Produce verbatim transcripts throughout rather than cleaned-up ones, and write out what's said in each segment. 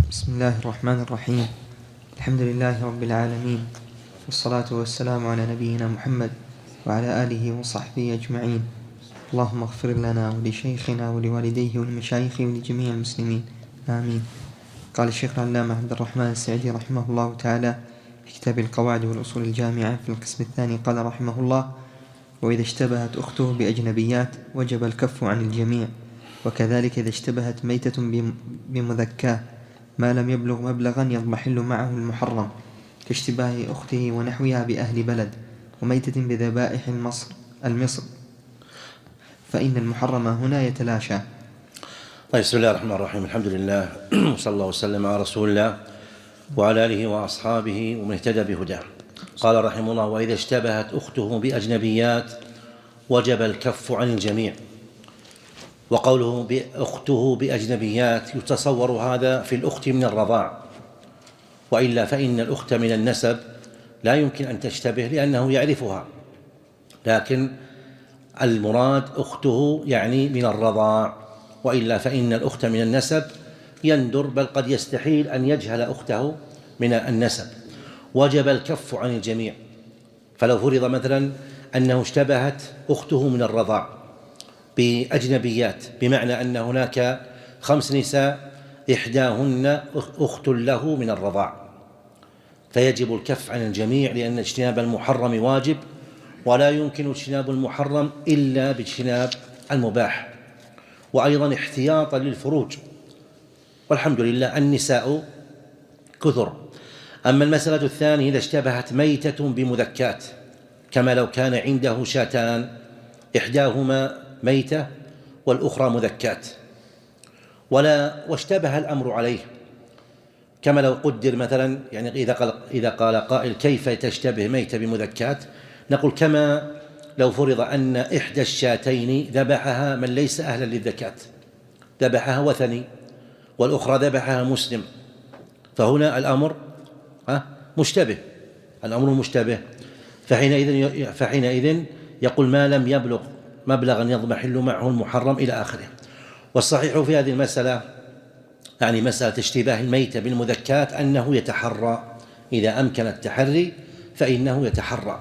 بسم الله الرحمن الرحيم. الحمد لله رب العالمين، والصلاة والسلام على نبينا محمد وعلى آله وصحبه أجمعين. اللهم اغفر لنا ولشيخنا ولوالديه ولمشايخه ولجميع المسلمين، آمين. قال الشيخ العلامة عبد الرحمن السعدي رحمه الله تعالى في كتاب القواعد والأصول الجامعة في القسم الثاني، قال رحمه الله: وإذا اشتبهت أخته بأجنبيات وجب الكف عن الجميع، وكذلك إذا اشتبهت ميتة بمذكاه ما لم يبلغ مبلغا يضمحل معه المحرم، كاشتباه أخته ونحوها بأهل بلد وميتة بذبائح المصر المصر فإن المحرم هنا يتلاشى. طيب، بسم الله الرحمن الرحيم. الحمد لله، وصلى الله وسلم على رسول الله وعلى آله وأصحابه ومن اهتدى بهداه. قال رحمه الله: وإذا اشتبهت أخته بأجنبيات وجب الكف عن الجميع. وقوله بأخته بأجنبيات يتصور هذا في الأخت من الرضاع، وإلا فإن الأخت من النسب لا يمكن أن تشتبه لأنه يعرفها، لكن المراد أخته يعني من الرضاع، وإلا فإن الأخت من النسب يندر، بل قد يستحيل أن يجهل أخته من النسب. وجب الكف عن الجميع. فلو فرض مثلا أنه اشتبهت أخته من الرضاع بأجنبيات، بمعنى أن هناك خمس نساء إحداهن أخت له من الرضاع، فيجب الكف عن الجميع، لأن اجتناب المحرم واجب، ولا يمكن اجتناب المحرم إلا باجتناب المباح، وأيضا احتياطا للفروج. والحمد لله النساء كثر. أما المسألة الثانية: إذا اشتبهت ميتة بمذكات، كما لو كان عنده شاتان إحداهما ميتة والأخرى مذكات، ولا واشتبه الأمر عليه، كما لو قدر مثلا، يعني إذا قال, إذا قال قائل: كيف تشتبه ميتة بمذكات؟ نقول: كما لو فرض أن إحدى الشاتين ذبحها من ليس أهلا للذكاة، ذبحها وثني، والأخرى ذبحها مسلم، فهنا الأمر مشتبه، الأمر مشتبه. فحينئذ, فحينئذ يقول: ما لم يبلغ مبلغا يضمحل معه المحرم إلى آخره. والصحيح في هذه المسألة، يعني مسألة اشتباه الميتة بالمذكات، أنه يتحرى، إذا أمكن التحري فإنه يتحرى،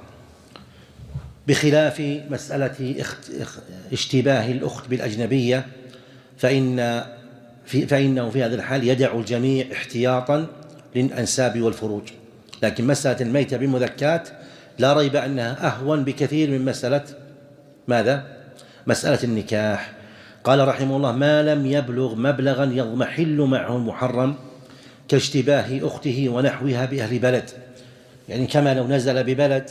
بخلاف مسألة اشتباه الأخت بالأجنبية، فإن في فإنه في هذا الحال يدع الجميع احتياطا للأنساب والفروج. لكن مسألة الميتة بالمذكات لا ريب أنها أهون بكثير من مسألة ماذا؟ مسألة النكاح. قال رحمه الله: ما لم يبلغ مبلغا يضمحل معه المحرم، كاشتباه أخته ونحوها بأهل بلد، يعني كما لو نزل ببلد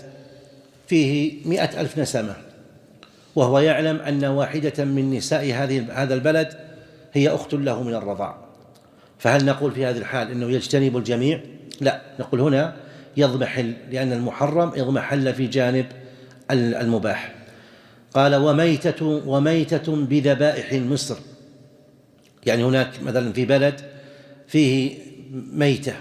فيه مئة ألف نسمة، وهو يعلم أن واحدة من نساء هذه هذا البلد هي أخت له من الرضاع، فهل نقول في هذه الحال أنه يجتنب الجميع؟ لا، نقول هنا يضمحل، لأن المحرم يضمحل في جانب المباح. قال: وميتة وميتة بذبائح مصر، يعني هناك مثلا في بلد فيه ميتة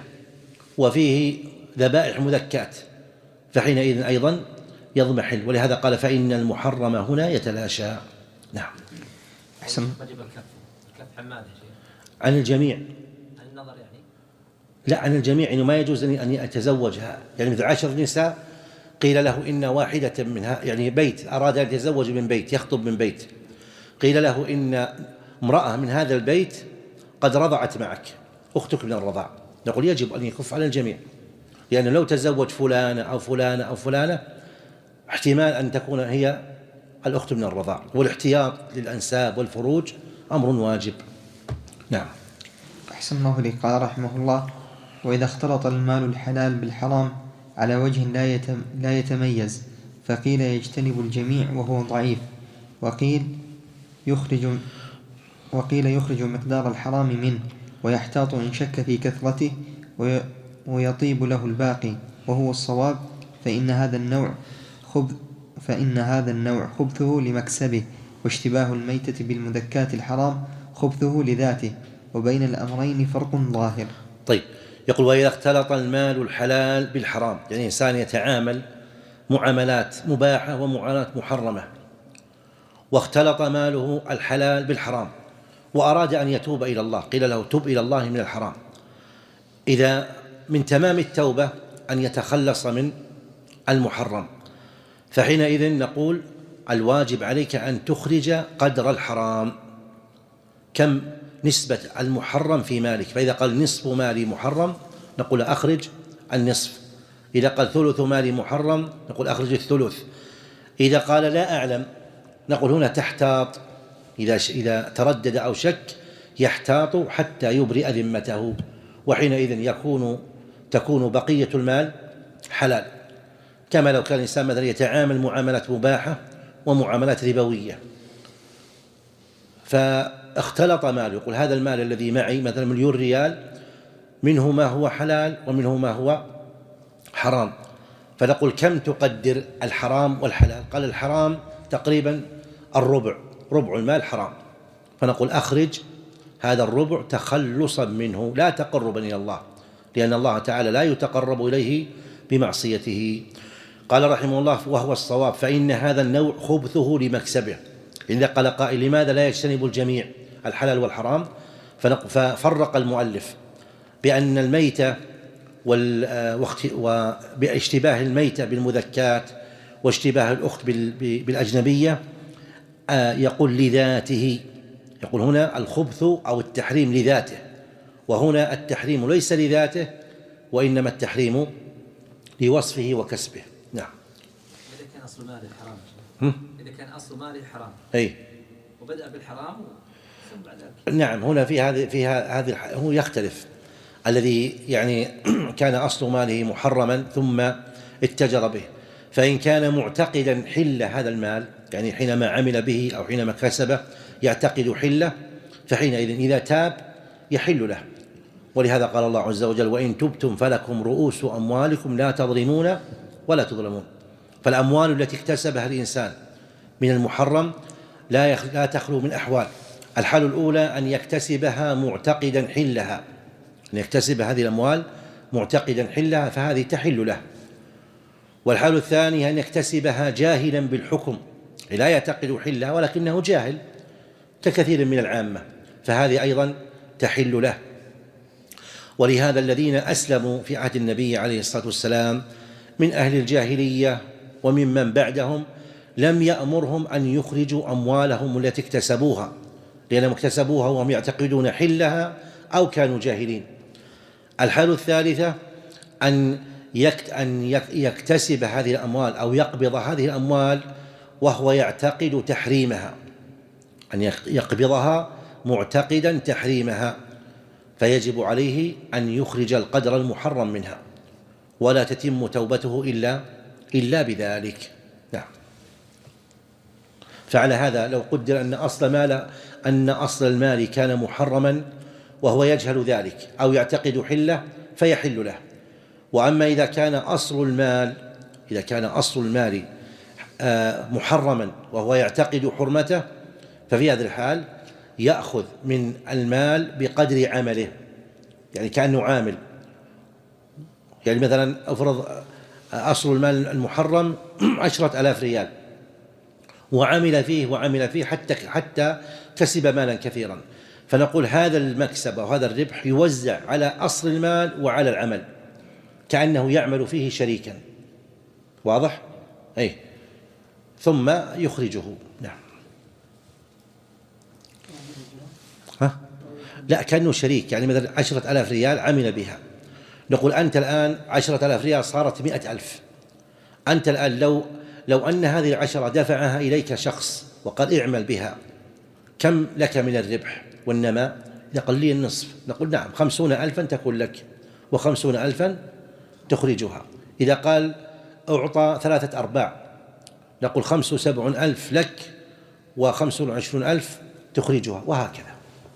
وفيه ذبائح مذكات، فحينئذ أيضا يضمحل، ولهذا قال: فإن المحرم هنا يتلاشى. نعم. أحسن. وجب الكف الكف عن ماذا يا شيخ؟ عن الجميع. عن النظر يعني؟ لا، عن الجميع، إنه ما يجوز أن يتزوجها، يعني مثل عشر نساء قيل له إن واحدة منها، يعني بيت أراد أن يتزوج من بيت، يخطب من بيت، قيل له إن امرأة من هذا البيت قد رضعت معك، أختك من الرضاع، نقول يجب أن يكف على الجميع، لأنه لو تزوج فلانة أو فلانة أو فلانة احتمال أن تكون هي الأخت من الرضاع، والاحتياط للأنساب والفروج أمر واجب. نعم. أحسن الله إليك. قال رحمه الله: وإذا اختلط المال الحلال بالحرام على وجه لا لا يتميز، فقيل يجتنب الجميع وهو ضعيف، وقيل يخرج وقيل يخرج مقدار الحرام منه ويحتاط إن شك في كثرته ويطيب له الباقي، وهو الصواب، فإن هذا النوع خبث فإن هذا النوع خبثه لمكسبه، واشتباه الميتة بالمذكات الحرام خبثه لذاته، وبين الأمرين فرق ظاهر. طيب، يقول: وإذا اختلط المال الحلال بالحرام، يعني إنسان يتعامل معاملات مباحة ومعاملات محرمة، واختلط ماله الحلال بالحرام، وأراد أن يتوب إلى الله، قيل له: تب إلى الله من الحرام، إذا من تمام التوبة أن يتخلص من المحرم، فحينئذ نقول الواجب عليك أن تخرج قدر الحرام. كم نسبة المحرم في مالك؟ فإذا قال نصف مالي محرم نقول أخرج النصف، إذا قال ثلث مالي محرم نقول أخرج الثلث، إذا قال لا أعلم نقول هنا تحتاط، إذا إذا تردد أو شك يحتاط حتى يبرئ ذمته، وحينئذ يكون تكون بقية المال حلال، كما لو كان الإنسان مثلا يتعامل معاملات مباحة ومعاملات ربوية فاختلط ماله، يقول هذا المال الذي معي مثلا مليون ريال منه ما هو حلال ومنه ما هو حرام، فنقول كم تقدر الحرام والحلال؟ قال الحرام تقريبا الربع، ربع المال حرام، فنقول أخرج هذا الربع تخلصا منه لا تقربا إلى الله، لأن الله تعالى لا يتقرب إليه بمعصيته. قال رحمه الله وهو الصواب، فإن هذا النوع خبثه لمكسبه. إذا قال قائل لماذا لا يجتنب الجميع الحلال والحرام؟ ففرق المؤلف بأن الميتة وباشتباه الميتة بالمذكات واشتباه الأخت بالأجنبية يقول لذاته، يقول هنا الخبث أو التحريم لذاته، وهنا التحريم ليس لذاته وإنما التحريم لوصفه وكسبه. نعم. إذا كان أصل ماله حرام، إذا كان أصل ماله حرام أي وبدأ بالحرام ثم بعد ذلك. نعم، هنا في هذه في هذه هو يختلف، الذي يعني كان أصل ماله محرما ثم اتجر به، فإن كان معتقدا حل هذا المال، يعني حينما عمل به أو حينما كسبه يعتقد حله، فحينئذ إذا تاب يحل له، ولهذا قال الله عز وجل وإن تبتم فلكم رؤوس أموالكم لا تظلمون ولا تظلمون. فالأموال التي اكتسبها الإنسان من المحرم لا لا تخلو من أحوال، الحال الأولى أن يكتسبها معتقدا حلها، أن يكتسب هذه الأموال معتقدا حلها فهذه تحل له، والحال الثاني أن يكتسبها جاهلا بالحكم، لا يعتقد حلها ولكنه جاهل ككثير من العامة، فهذه أيضا تحل له. ولهذا الذين أسلموا في عهد النبي عليه الصلاة والسلام من أهل الجاهلية وممن بعدهم لم يأمرهم أن يخرجوا أموالهم التي اكتسبوها، لأنهم اكتسبوها وهم يعتقدون حلها أو كانوا جاهلين. الحال الثالثة أن أن يكتسب هذه الأموال أو يقبض هذه الأموال وهو يعتقد تحريمها، أن يقبضها معتقدا تحريمها، فيجب عليه أن يخرج القدر المحرم منها، ولا تتم توبته إلا إلا بذلك. نعم. فعلى هذا لو قدر أن أصل مال أن أصل المال كان محرما وهو يجهل ذلك أو يعتقد حله فيحل له. وأما إذا كان أصل المال إذا كان أصل المال محرما وهو يعتقد حرمته، ففي هذا الحال يأخذ من المال بقدر عمله، يعني كأنه عامل، يعني مثلا أفرض أصل المال المحرم عشرة آلاف ريال وعمل فيه وعمل فيه حتى حتى كسب مالا كثيرا، فنقول هذا المكسب وهذا الربح يوزع على أصل المال وعلى العمل كأنه يعمل فيه شريكا. واضح؟ أي ثم يخرجه. نعم. ها؟ لا، كأنه شريك، يعني مثلا عشرة آلاف ريال عمل بها، نقول أنت الآن عشرة آلاف ريال صارت مئة ألف، أنت الآن لو لو أن هذه العشرة دفعها إليك شخص وقال اعمل بها، كم لك من الربح والنماء؟ يقول لي النصف، نقول نعم، خمسون ألفا تكون لك وخمسون ألفا تخرجها. إذا قال أعطى ثلاثة أرباع، نقول خمس وسبعون ألف لك وخمس وعشرون ألف تخرجها، وهكذا.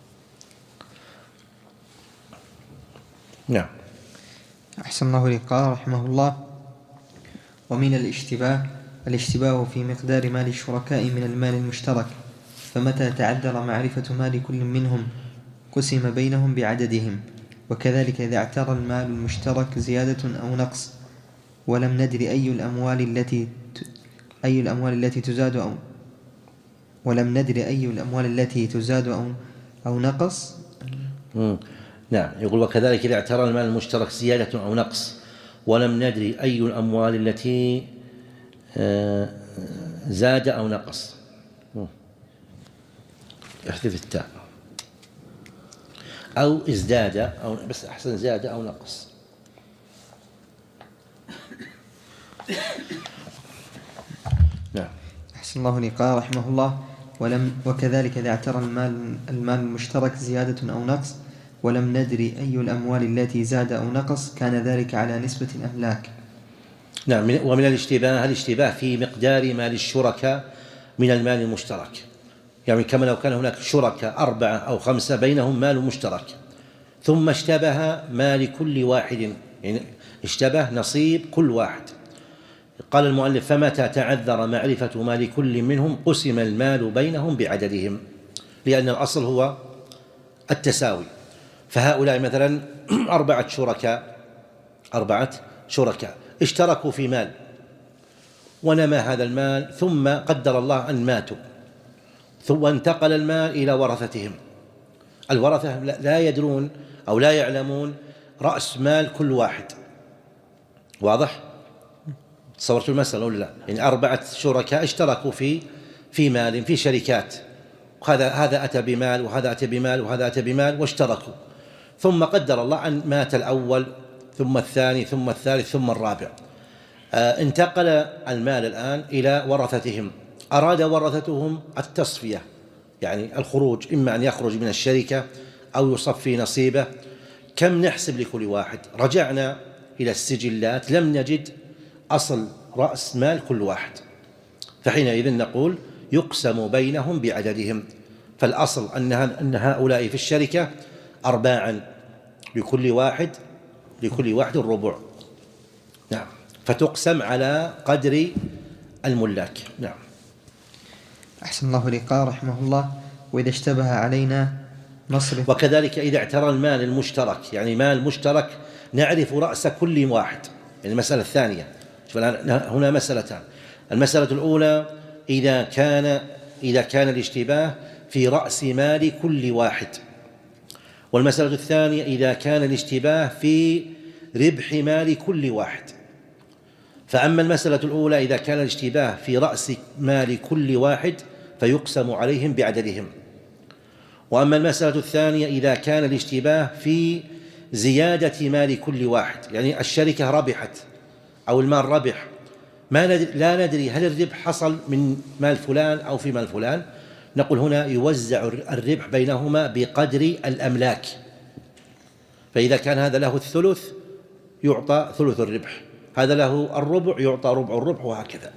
نعم. أحسن الله إليك. قال رحمه الله ومن الاشتباه الاشتباه في مقدار مال الشركاء من المال المشترك، فمتى تعذر معرفة مال كل منهم قسم بينهم بعددهم، وكذلك إذا اعترى المال المشترك زيادة أو نقص ولم ندري أي الأموال التي أي الأموال التي تزاد أو ولم ندري أي الأموال التي تزاد أو أو نقص. نعم. يقول وكذلك إذا اعترى المال المشترك زيادة أو نقص ولم ندري أي الأموال التي زاد أو نقص، احذف التاء، أو ازداد أو بس أحسن زاد أو نقص. نعم. أحسن الله لي. قال رحمه الله ولم وكذلك إذا اعترى المال المال المشترك زيادة أو نقص ولم ندري أي الأموال التي زاد أو نقص كان ذلك على نسبة الأملاك. نعم. ومن الاشتباه الاشتباه في مقدار مال الشركاء من المال المشترك، يعني كما لو كان هناك شركاء أربعة أو خمسة بينهم مال مشترك ثم اشتبه مال كل واحد، يعني اشتبه نصيب كل واحد. قال المؤلف فمتى تعذر معرفة مال كل منهم قسم المال بينهم بعددهم، لأن الأصل هو التساوي. فهؤلاء مثلا أربعة شركاء أربعة شركاء اشتركوا في مال ونمى هذا المال، ثم قدر الله أن ماتوا، ثم انتقل المال إلى ورثتهم. الورثة لا يدرون أو لا يعلمون رأس مال كل واحد. واضح؟ تصورت المسألة ولا لا؟ يعني أربعة شركاء اشتركوا في في مال في شركات، وهذا هذا أتى بمال وهذا أتى بمال وهذا أتى بمال واشتركوا، ثم قدر الله أن مات الأول ثم الثاني ثم الثالث ثم الرابع. آه انتقل المال الآن إلى ورثتهم. أراد ورثتهم التصفية، يعني الخروج، إما أن يخرج من الشركة أو يصفي نصيبه. كم نحسب لكل واحد؟ رجعنا إلى السجلات لم نجد أصل رأس مال كل واحد، فحينئذ نقول يقسم بينهم بعددهم. فالأصل أن هؤلاء في الشركة أرباعا، لكل واحد لكل واحد الربع. نعم. فتقسم على قدر الملاك. نعم. أحسن الله لي. قال رحمه الله وإذا اشتبه علينا نصرف. وكذلك إذا اعترى المال المشترك، يعني مال مشترك نعرف رأس كل واحد، يعني المسألة الثانية. هنا مسألتان. المسألة الأولى إذا كان إذا كان الاشتباه في رأس مال كل واحد، والمسألة الثانية إذا كان الاشتباه في ربح مال كل واحد. فأما المسألة الأولى إذا كان الاشتباه في رأس مال كل واحد فيقسم عليهم بعددهم، وأما المسألة الثانية إذا كان الاشتباه في زيادة مال كل واحد، يعني الشركة ربحت أو المال ربح، ما ندري لا ندري هل الربح حصل من مال فلان أو في مال فلان، نقول هنا يوزع الربح بينهما بقدر الأملاك. فإذا كان هذا له الثلث يعطى ثلث الربح، هذا له الربع يعطى ربع الربح، وهكذا.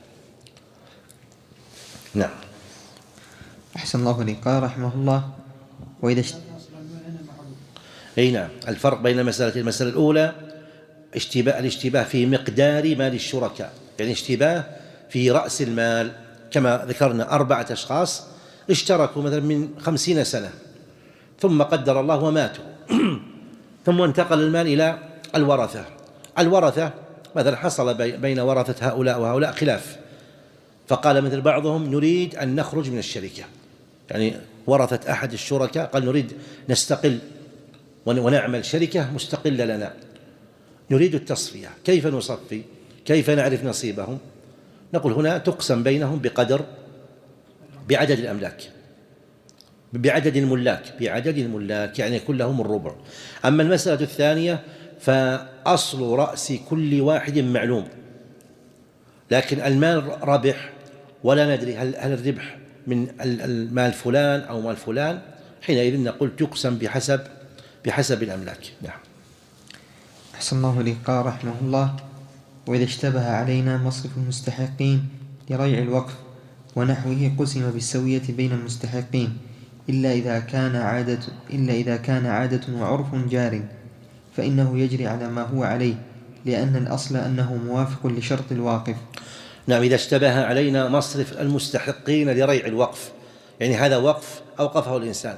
نعم. أحسن الله لي. قال رحمه الله وإذا اشت... أي نعم. الفرق بين المسألتين: المسألة الأولى اشتباه الاشتباه في مقدار مال الشركاء، يعني اشتباه في رأس المال، كما ذكرنا أربعة أشخاص اشتركوا مثلا من خمسين سنة ثم قدر الله وماتوا ثم انتقل المال إلى الورثة. الورثة مثلا حصل بين ورثة هؤلاء وهؤلاء خلاف، فقال مثل بعضهم نريد أن نخرج من الشركة، يعني ورثة أحد الشركاء قال نريد نستقل ونعمل شركة مستقلة لنا، نريد التصفية. كيف نصفي؟ كيف نعرف نصيبهم؟ نقول هنا تقسم بينهم بقدر بعدد الأملاك، بعدد الملاك بعدد الملاك يعني يكون لهم الربع. أما المسألة الثانية فأصل رأس كل واحد معلوم، لكن المال ربح ولا ندري هل هل الربح من المال فلان أو مال فلان، حينئذ نقول تقسم بحسب بحسب الأملاك. نعم. أحسن الله لي. قال رحمه الله وإذا اشتبه علينا مصرف المستحقين لريع الوقف ونحوه قسم بالسوية بين المستحقين، إلا إذا كان عادة إلا إذا كان عادة وعرف جار، فإنه يجري على ما هو عليه، لأن الأصل أنه موافق لشرط الواقف. نعم. إذا اشتبه علينا مصرف المستحقين لريع الوقف، يعني هذا وقف أوقفه الإنسان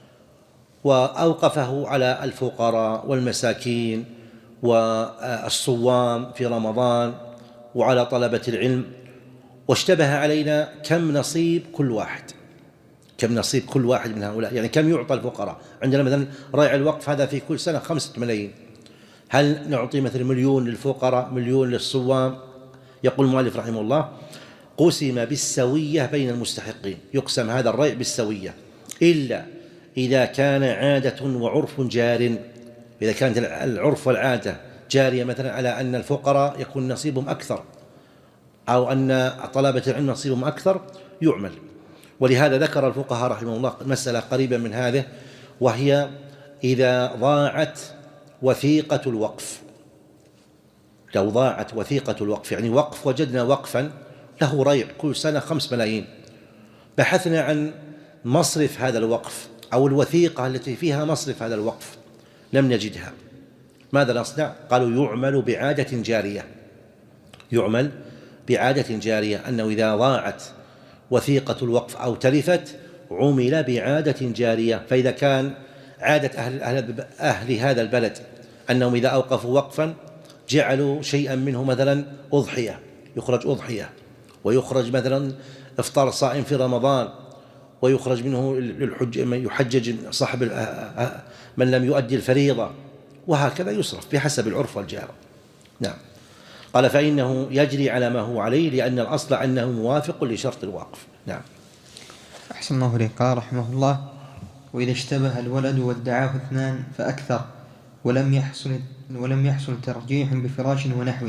وأوقفه على الفقراء والمساكين والصوام في رمضان وعلى طلبة العلم، واشتبه علينا كم نصيب كل واحد، كم نصيب كل واحد من هؤلاء، يعني كم يعطى الفقراء. عندنا مثلا راعي الوقف هذا في كل سنة خمسة ملايين، هل نعطي مثلا مليون للفقراء مليون للصوام؟ يقول المؤلف رحمه الله قسم بالسوية بين المستحقين، يقسم هذا الريع بالسوية إلا إذا كان عادة وعرف جار، إذا كانت العرف والعادة جارية مثلا على أن الفقراء يكون نصيبهم أكثر أو أن طلبة العلم نصيبهم أكثر يعمل. ولهذا ذكر الفقهاء رحمه الله مسألة قريبة من هذه، وهي إذا ضاعت وثيقة الوقف، لو ضاعت وثيقة الوقف، يعني وقف وجدنا وقفا له ريع كل سنة خمس ملايين، بحثنا عن مصرف هذا الوقف أو الوثيقة التي فيها مصرف هذا الوقف لم نجدها، ماذا نصنع؟ قالوا يعمل بعادة جارية، يعمل بعادة جارية، أنه إذا ضاعت وثيقة الوقف أو تلفت عمل بعادة جارية. فإذا كان عادة أهل, أهل, أهل هذا البلد أنهم إذا أوقفوا وقفا جعلوا شيئا منه مثلا أضحية، يخرج أضحية، ويخرج مثلا إفطار صائم في رمضان، ويخرج منه للحج يحجج صاحب من لم يؤدي الفريضة، وهكذا يصرف بحسب العرف والجار. نعم. قال فإنه يجري على ما هو عليه لأن الأصل أنه موافق لشرط الوقف. نعم. أحسن الله إليك. قال رحمه الله وإذا اشتبه الولد وادعاه اثنان فأكثر ولم يحصل ولم يحصل ترجيح بفراش ونحوه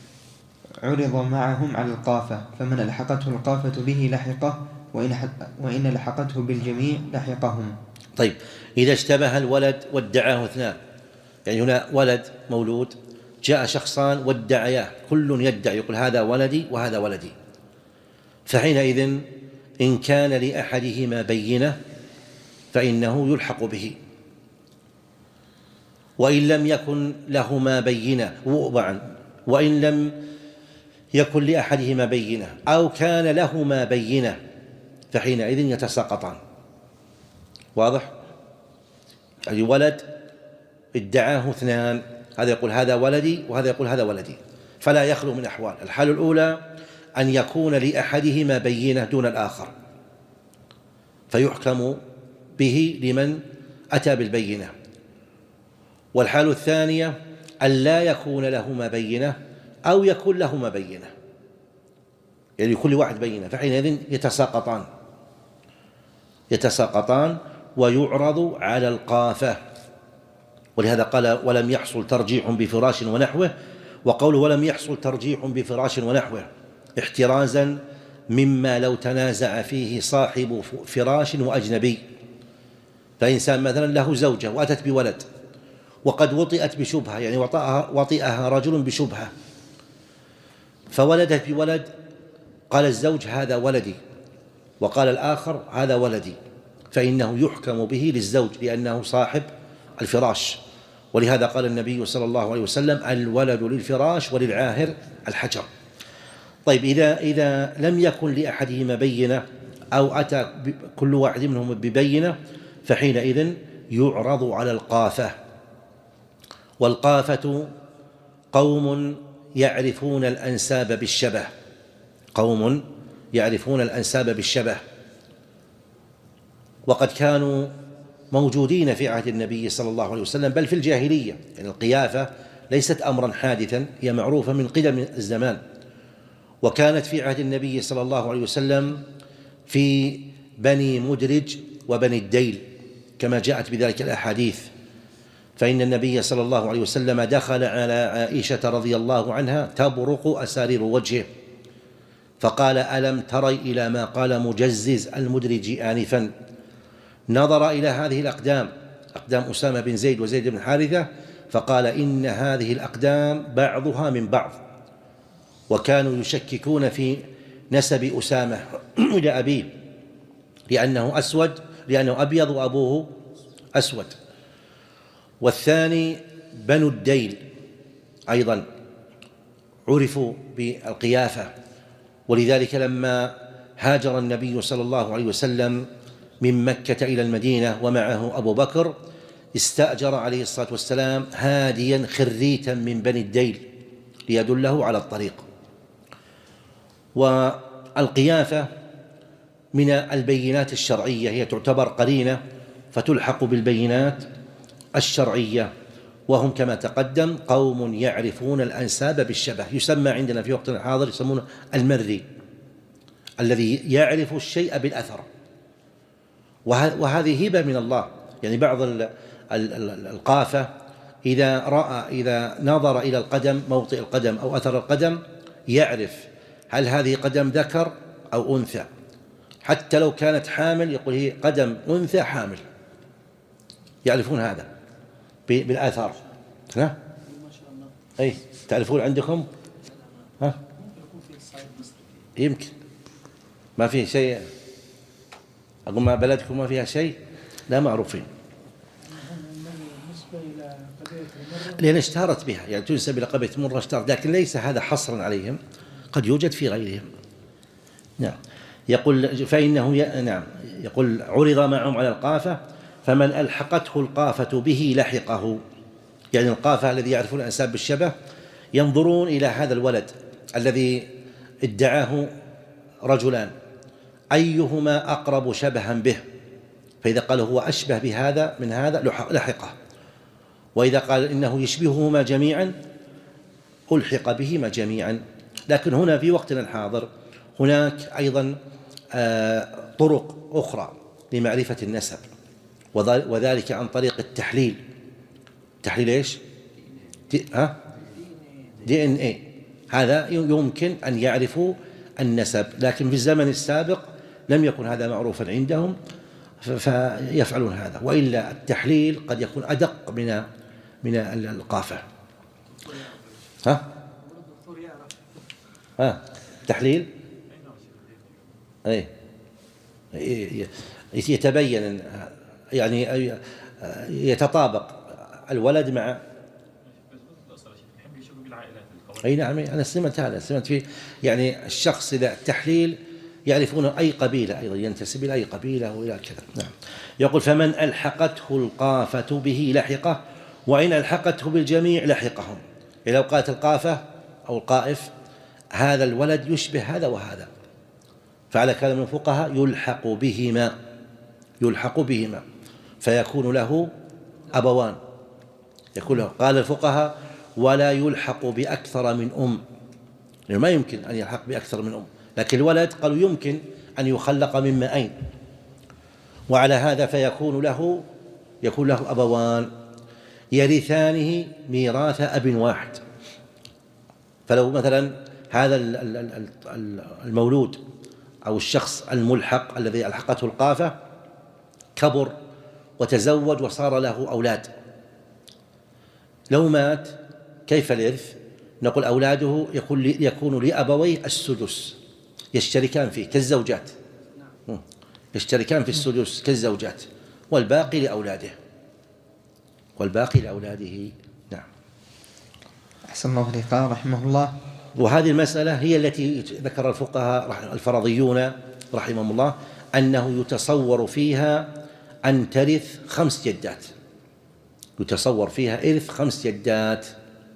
عرض معهم على القافة، فمن ألحقته القافة به لحقه، وإن, وإن لحقته بالجميع لحقهم. طيب، إذا اشتبه الولد وادعاه اثنان، يعني هنا ولد مولود جاء شخصان وادعياه، كل يدعي يقول هذا ولدي وهذا ولدي، فحينئذ إن كان لأحدهما بينة فإنه يلحق به، وإن لم يكن لهما بينة وإن لم يكن لأحدهما بينة أو كان لهما بينة فحينئذ يتساقطان. واضح؟ يعني ولد ادعاه اثنان، هذا يقول هذا ولدي وهذا يقول هذا ولدي، فلا يخلو من أحوال. الحال الأولى أن يكون لأحدهما بينة دون الآخر فيحكم به لمن أتى بالبينة، والحال الثانية أن لا يكون لهما بينة أو يكون لهما بينة، يعني لكل واحد بينة، فحينئذ يتساقطان يتساقطان ويعرض على القافة. ولهذا قال ولم يحصل ترجيح بفراش ونحوه، وقوله ولم يحصل ترجيح بفراش ونحوه احترازا مما لو تنازع فيه صاحب فراش وأجنبي. فإنسان مثلا له زوجة وأتت بولد وقد وطئت بشبهة، يعني وطئها, وطئها رجل بشبهة فولدت بولد، قال الزوج هذا ولدي وقال الآخر هذا ولدي، فإنه يحكم به للزوج لأنه صاحب الفراش. ولهذا قال النبي صلى الله عليه وسلم الولد للفراش وللعاهر الحجر. طيب، إذا إذا لم يكن لأحدهما بينة أو أتى كل واحد منهم ببينة فحينئذ يعرض على القافة. والقافة قوم يعرفون الأنساب بالشبه، قوم يعرفون الأنساب بالشبه، وقد كانوا موجودين في عهد النبي صلى الله عليه وسلم بل في الجاهلية. يعني القيافة ليست أمرا حادثا، هي معروفة من قدم الزمان، وكانت في عهد النبي صلى الله عليه وسلم في بني مدرج وبني الديل كما جاءت بذلك الأحاديث. فإن النبي صلى الله عليه وسلم دخل على عائشة رضي الله عنها تبرق أسارير وجهه فقال ألم تري إلى ما قال مجزز المدرج آنفا؟ نظر إلى هذه الأقدام، أقدام أسامة بن زيد وزيد بن حارثة، فقال إن هذه الأقدام بعضها من بعض. وكانوا يشككون في نسب أسامة إلى أبيه لأنه أسود، لأنه أبيض وأبوه أسود. والثاني بنو الديل أيضا عرفوا بالقيافة، ولذلك لما هاجر النبي صلى الله عليه وسلم من مكة إلى المدينة ومعه أبو بكر استأجر عليه الصلاة والسلام هاديا خريتا من بني الديل ليدله على الطريق. والقيافة من البينات الشرعية، هي تعتبر قرينة فتلحق بالبينات الشرعية، وهم كما تقدم قوم يعرفون الأنساب بالشبه، يسمى عندنا في وقتنا الحاضر يسمونه المري، الذي يعرف الشيء بالأثر، وهذه هبة من الله. يعني بعض القافة إذا رأى إذا نظر إلى القدم، موطئ القدم أو أثر القدم، يعرف هل هذه قدم ذكر أو أنثى، حتى لو كانت حامل يقول هي قدم أنثى حامل، يعرفون هذا بالآثار. ها؟ أي تعرفون عندكم؟ ها؟ يمكن ما فيه شيء، أقول ما بلدكم ما فيها شيء، لا معروفين، لأن اشتهرت بها، يعني تنسب إلى قبيلة مرة اشتهرت، لكن ليس هذا حصرا عليهم، قد يوجد في غيرهم. نعم. يقول فإنه ي... نعم يقول عرض معهم على القافة، فمن ألحقته القافة به لحقه، يعني القافة الذي يعرفون الأنساب بالشبه ينظرون إلى هذا الولد الذي ادعاه رجلان أيهما أقرب شبها به، فإذا قال هو أشبه بهذا من هذا لحقه، وإذا قال إنه يشبههما جميعا ألحق بهما جميعا. لكن هنا في وقتنا الحاضر هناك أيضا طرق أخرى لمعرفة النسب، وذلك عن طريق التحليل. تحليل إيش؟ دي, ها؟ دي إن إيه. هذا يمكن أن يعرفوا النسب، لكن في الزمن السابق لم يكن هذا معروفا عندهم فيفعلون هذا، وإلا التحليل قد يكون أدق من من القافة. ها؟ ها؟ تحليل؟ أي يتبين يعني يتطابق الولد مع أي نعم. أنا سمعت هذا، سمعت فيه يعني الشخص إذا التحليل يعرفون أي قبيلة أيضا ينتسب إلى أي قبيلة وإلى كذا. نعم. يقول فمن ألحقته القافة به لحقه، وإن ألحقته بالجميع لحقهم. لو قالت القافة أو القائف هذا الولد يشبه هذا وهذا، فعلى كلام الفقهاء يلحق بهما، يلحق بهما فيكون له أبوان، يكون له. قال الفقهاء ولا يلحق بأكثر من أم، يعني ما يمكن أن يلحق بأكثر من أم، لكن الولد قالوا يمكن أن يخلق من مائين، وعلى هذا فيكون له يكون له أبوان يرثانه ميراث أب واحد. فلو مثلا هذا المولود أو الشخص الملحق الذي ألحقته القافة كبر وتزوج وصار له أولاد، لو مات كيف الإرث؟ نقول أولاده يكون يكون لأبويه السدس، يشتركان فيه كالزوجات، يشتركان في السدس كالزوجات، والباقي لأولاده، والباقي لأولاده. نعم. أحسن الله إليك. قال رحمه الله: وهذه المسألة هي التي ذكر الفقهاء الفرضيون رحمهم الله أنه يتصور فيها أن ترث خمس جدات، يتصور فيها إرث خمس جدات.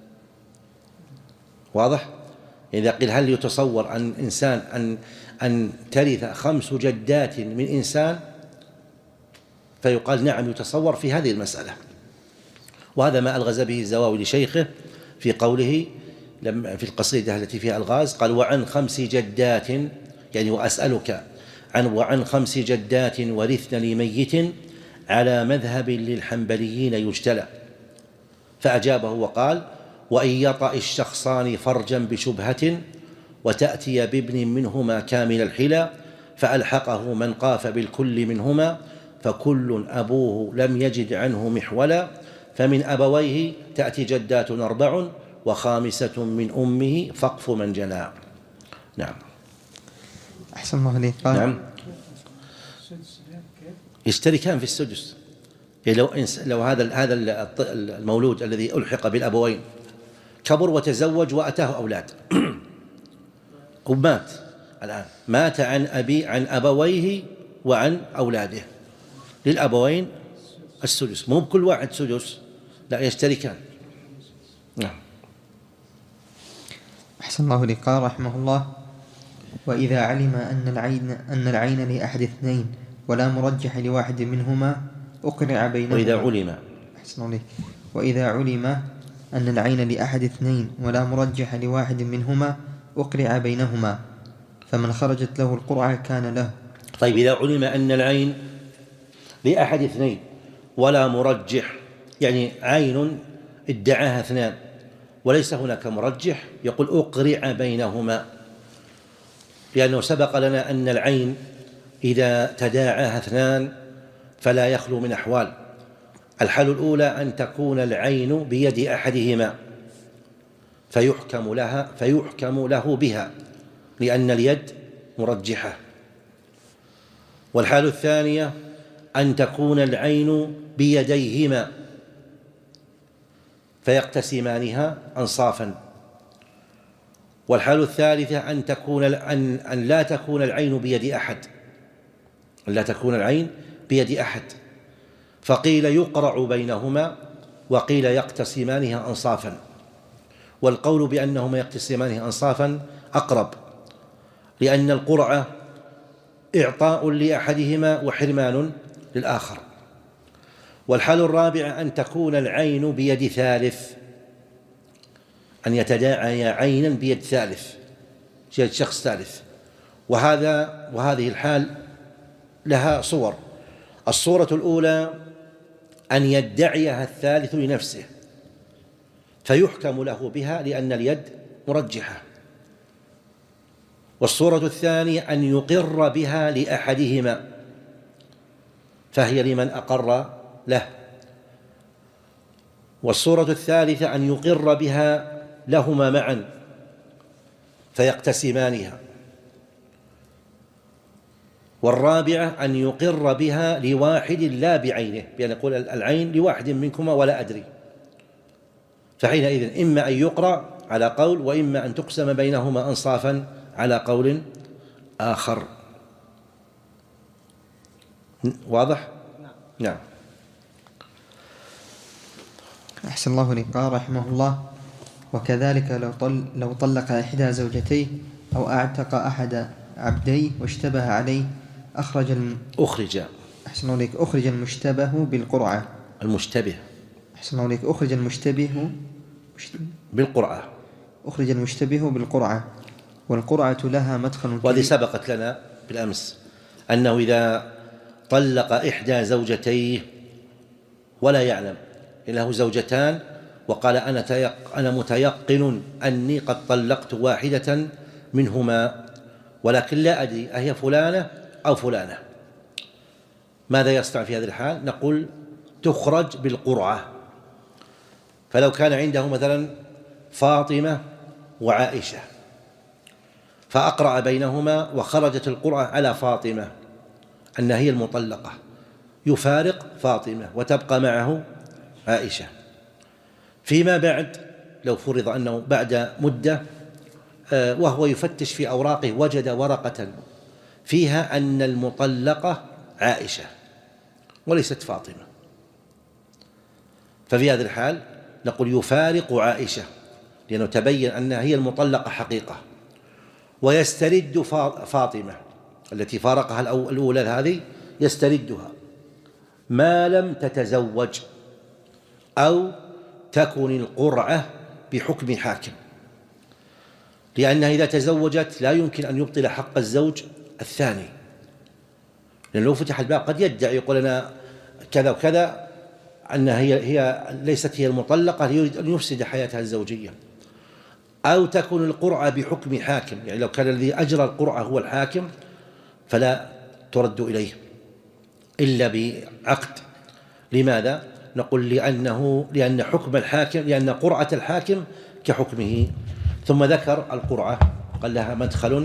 واضح؟ إذا قيل هل يتصور أن إنسان أن أن ترث خمس جدات من إنسان، فيقال نعم يتصور في هذه المسألة. وهذا ما ألغز به الزواوي لشيخه في قوله لما في القصيدة التي فيها ألغاز، قال وعن خمس جدات، يعني وأسألك عن وعن خمس جدات ورثن لميت على مذهب للحنبليين يجتلى، فأجابه وقال وإن يطأ الشخصان فرجا بشبهة وتأتي بابن منهما كامل الحلى، فألحقه من قاف بالكل منهما فكل أبوه لم يجد عنه محولا، فمن أبويه تأتي جدات أربع وخامسة من أمه فقف من جنى. نعم. أحسن الله إليك. قال نعم. يشتركان في السدس. لو لو هذا هذا المولود الذي ألحق بالأبوين كبر وتزوج وأتاه أولاد ومات، الآن مات عن أبي عن أبويه وعن أولاده، للأبوين السدس، مو بكل واحد سدس، لا يشتركان. نعم. أحسن الله إليك. قال رحمه الله: وإذا علم أن العين أن العين لأحد اثنين ولا مرجح لواحد منهما أقرع بينهما. وإذا علم أحسن عليك. وإذا علم أن العين لأحد اثنين ولا مرجح لواحد منهما أقرع بينهما، فمن خرجت له القرعة كان له. طيب إذا علم أن العين لأحد اثنين ولا مرجح، يعني عين ادعاها اثنان وليس هناك مرجح، يقول أقرع بينهما، لأنه سبق لنا أن العين إذا تداعاها اثنان فلا يخلو من أحوال. الحال الأولى أن تكون العين بيد أحدهما فيحكم لها فيحكم له بها لأن اليد مرجحة، والحال الثانية أن تكون العين بيديهما فيقتسمانها أنصافا، والحال الثالثة أن تكون أن أن لا تكون العين بيد أحد أن لا تكون العين بيد أحد، فقيل يقرع بينهما وقيل يقتسمانها أنصافا، والقول بأنهما يقتسمانها أنصافا أقرب، لأن القرعة إعطاء لأحدهما وحرمان للآخر. والحال الرابع أن تكون العين بيد ثالث، أن يتداعى عينا بيد ثالث، بيد شخص ثالث، وهذا وهذه الحال لها صور. الصورة الأولى أن يدعيها الثالث لنفسه فيحكم له بها لأن اليد مرجحة، والصورة الثانية أن يقر بها لأحدهما فهي لمن أقر له، والصورة الثالثة أن يقر بها لهما معا فيقتسمانها، والرابعة أن يقر بها لواحد لا بعينه، بأن يقول العين لواحد منكما ولا أدري، فحينئذ إما أن يقرأ على قول وإما أن تقسم بينهما أنصافا على قول آخر. واضح؟ نعم. أحسن الله إليك. قال رحمه الله: وكذلك لو, طل لو طلق إحدى زوجتيه أو أعتق أحد عبديه واشتبه عليه أخرج الم... أخرج أحسن الله إليك أخرج المشتبه بالقرعة. المشتبه أحسن الله إليك أخرج المشتبه مشت... بالقرعة أخرج المشتبه بالقرعة، والقرعة لها مدخل. وهذه سبقت لنا بالأمس أنه إذا طلق إحدى زوجتيه ولا يعلم إنه زوجتان وقال أنا, تيق أنا متيقن أني قد طلقت واحدة منهما ولكن لا أدري أهي فلانة أو فلانة، ماذا يصنع في هذه الحال؟ نقول تخرج بالقرعة. فلو كان عنده مثلا فاطمة وعائشة فأقرأ بينهما وخرجت القرعة على فاطمة أنها هي المطلقة، يفارق فاطمة وتبقى معه عائشة. فيما بعد لو فرض أنه بعد مدة وهو يفتش في أوراقه وجد ورقة فيها أن المطلقة عائشة وليست فاطمة، ففي هذا الحال نقول يفارق عائشة لأنه تبين أنها هي المطلقة حقيقة، ويسترد فاطمة التي فارقها الأولى هذه يستردها ما لم تتزوج أو تكن القرعة بحكم حاكم، لأنها إذا تزوجت لا يمكن أن يبطل حق الزوج الثاني، لأنه لو فتح الباب قد يدعي يقول أنا كذا وكذا أنها هي, هي ليست هي المطلقة يريد أن يفسد حياتها الزوجية، أو تكون القرعة بحكم حاكم، يعني لو كان الذي أجرى القرعة هو الحاكم فلا ترد إليه إلا بعقد. لماذا؟ نقول لأنه لأن حكم الحاكم لأن قرعة الحاكم كحكمه. ثم ذكر القرعة قال لها مدخل.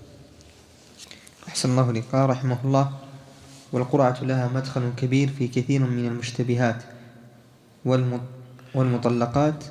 أحسن الله لك. قال رحمه الله: والقرعة لها مدخل كبير في كثير من المشتبهات والمطلقات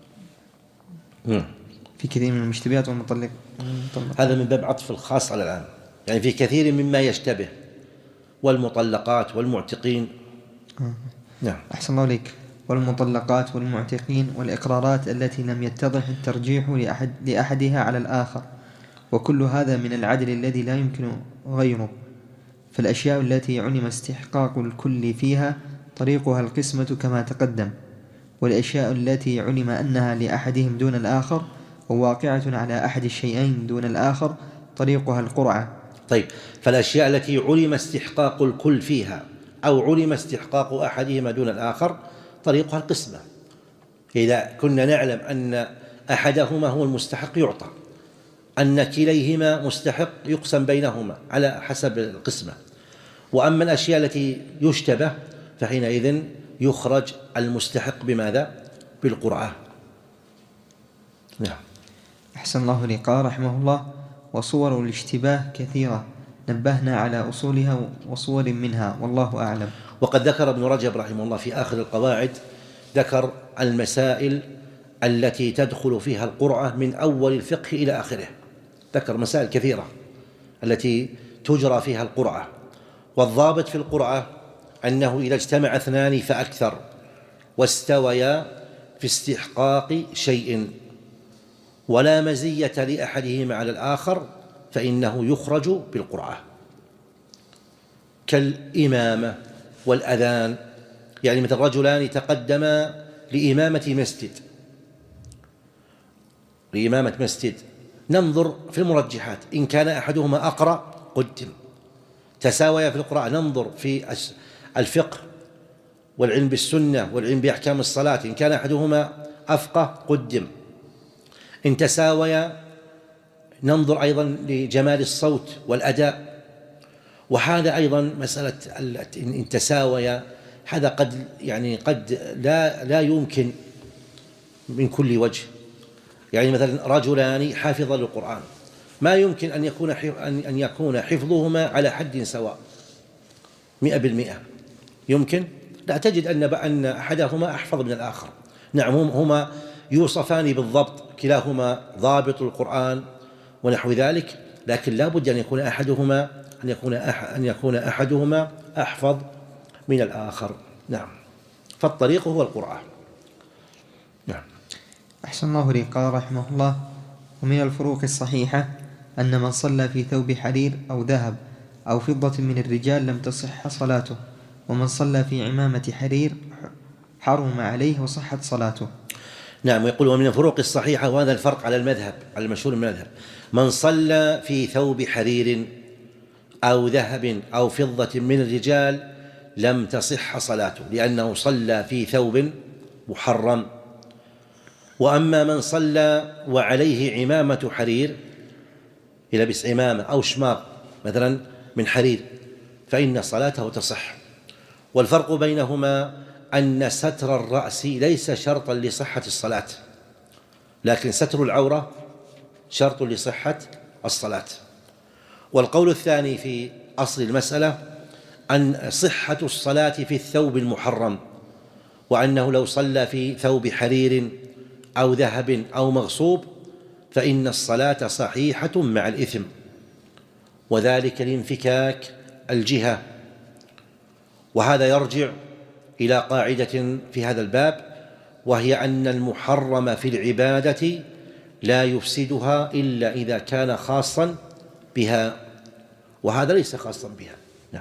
في كثير من المشتبهات والمطلقات. هذا من باب عطف الخاص على العام، يعني في كثير مما يشتبه والمطلقات والمعتقين. آه. نعم. أحسن الله لك. والمطلقات والمعتقين والإقرارات التي لم يتضح الترجيح لأحد لأحدها على الآخر وكل هذا من العدل الذي لا يمكن غيره. فالأشياء التي علم استحقاق الكل فيها طريقها القسمة كما تقدم، والأشياء التي علم أنها لأحدهم دون الآخر وواقعة على أحد الشيئين دون الآخر طريقها القرعة. طيب، فالأشياء التي علم استحقاق الكل فيها أو علم استحقاق أحدهما دون الآخر طريقها القسمة. إذا كنا نعلم أن أحدهما هو المستحق يعطى، أن كليهما مستحق يقسم بينهما على حسب القسمة. وأما الأشياء التي يشتبه فحينئذ يخرج المستحق بماذا؟ بالقرعة. نعم. أحسن الله لي. قال رحمه الله: وصور الاشتباه كثيرة نبهنا على أصولها وصور منها، والله أعلم. وقد ذكر ابن رجب رحمه الله في آخر القواعد، ذكر المسائل التي تدخل فيها القرعة من أول الفقه إلى آخره، ذكر مسائل كثيرة التي تجرى فيها القرعة. والضابط في القرعة أنه إذا اجتمع اثنان فأكثر واستويا في استحقاق شيء ولا مزية لأحدهما على الآخر فإنه يخرج بالقرعة، كالإمامة والأذان. يعني مثل رجلان تقدما لإمامة مسجد لإمامة مسجد ننظر في المرجحات، إن كان أحدهما أقرأ قدم. تساويا في القراءة ننظر في الفقه والعلم بالسنة والعلم بأحكام الصلاة، إن كان أحدهما أفقه قدم. إن تساويا ننظر أيضا لجمال الصوت والأداء. وهذا أيضا مسألة إن تساويا، هذا قد يعني قد لا لا يمكن من كل وجه. يعني مثلا رجلان حافظا للقرآن ما يمكن أن يكون أن يكون حفظهما على حد سواء مئة بالمئة. يمكن؟ لا، تجد أن أن أحدهما أحفظ من الآخر. نعم، هما يوصفان بالضبط، كلاهما ضابط القرآن ونحو ذلك، لكن لا بد أن يكون أحدهما أن يكون أن يكون أحدهما أحفظ من الآخر. نعم، فالطريق هو القرآن. نعم. أحسن الله لي. قال رحمه الله: ومن الفروق الصحيحة أن من صلى في ثوب حرير أو ذهب أو فضة من الرجال لم تصح صلاته، ومن صلى في عمامة حرير حرم عليه وصحت صلاته. نعم. ويقول ومن الفروق الصحيحة، وهذا الفرق على المذهب، على المشهور من المذهب: من صلى في ثوب حرير أو ذهب أو فضة من الرجال لم تصح صلاته، لأنه صلى في ثوب محرم. وأما من صلى وعليه عمامة حرير، يلبس عمامة أو شماغ مثلا من حرير، فإن صلاته تصح. والفرق بينهما أن ستر الرأس ليس شرطا لصحة الصلاة، لكن ستر العورة شرط لصحة الصلاة. والقول الثاني في أصل المسألة أن صحة الصلاة في الثوب المحرم، وأنه لو صلى في ثوب حرير أو ذهب أو مغصوب فإن الصلاة صحيحة مع الإثم، وذلك لانفكاك الجهة. وهذا يرجع إلى قاعدة في هذا الباب، وهي أن المحرم في العبادة لا يفسدها إلا إذا كان خاصا بها، وهذا ليس خاصا بها. نعم.